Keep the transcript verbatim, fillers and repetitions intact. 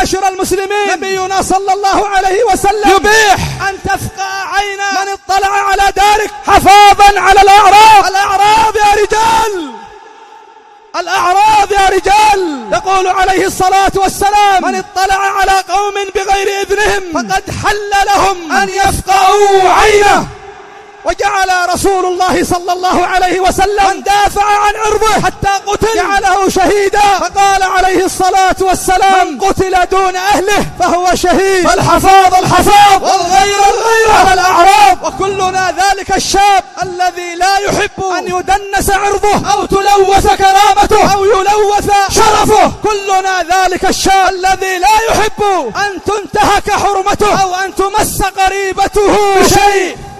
معاشر المسلمين، نبينا صلى الله عليه وسلم يبيح أن تفقع عين من اطلع على دارك حفاظا على الأعراض. الأعراض يا رجال، الأعراض يا رجال. يقول عليه الصلاة والسلام: من اطلع على قوم بغير إذنهم فقد حل لهم أن يفقعوا عينه. وجعل رسول الله صلى الله عليه وسلم من دافع عن عرضه حتى قتل جعله شهيدا، فقال عليه الصلاة والسلام: من قتل دون أهله فهو شهيد. فالحفاظ الحفاظ والغير الغير على الأعراض. وكلنا ذلك الشاب الذي لا يحب أن يدنس عرضه أو تلوث كرامته أو يلوث شرفه. كلنا ذلك الشاب الذي لا يحب أن تنتهك حرمته أو أن تمس قريبته بشيء.